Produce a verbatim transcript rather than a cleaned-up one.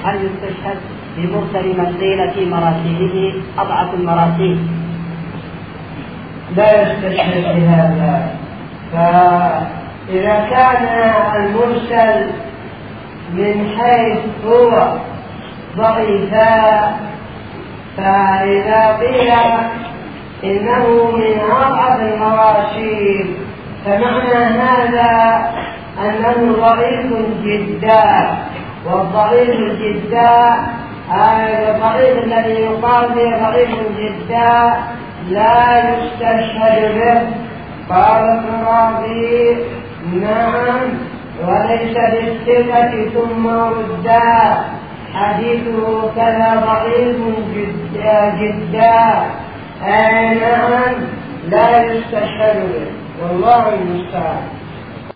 هل يستشهد بمرسل من قيل في مراسيله أضعف المراسيل؟ لا يستشهد بهذا. فإذا كان المرسل من حيث هو ضعيفا، فإذا قيل إنه من أضعف المراسيل فمعنى هذا أنه ضعيف جدا، والضعيف جدا الضعيف الذي يقال به ضعيف جدا لا يستشهد به. قال الرافي نعم وليس بالثقة ثم ردا حديثه كذا ضعيف جدا جدا أي نعم لا يستشهد به، والله المستعان.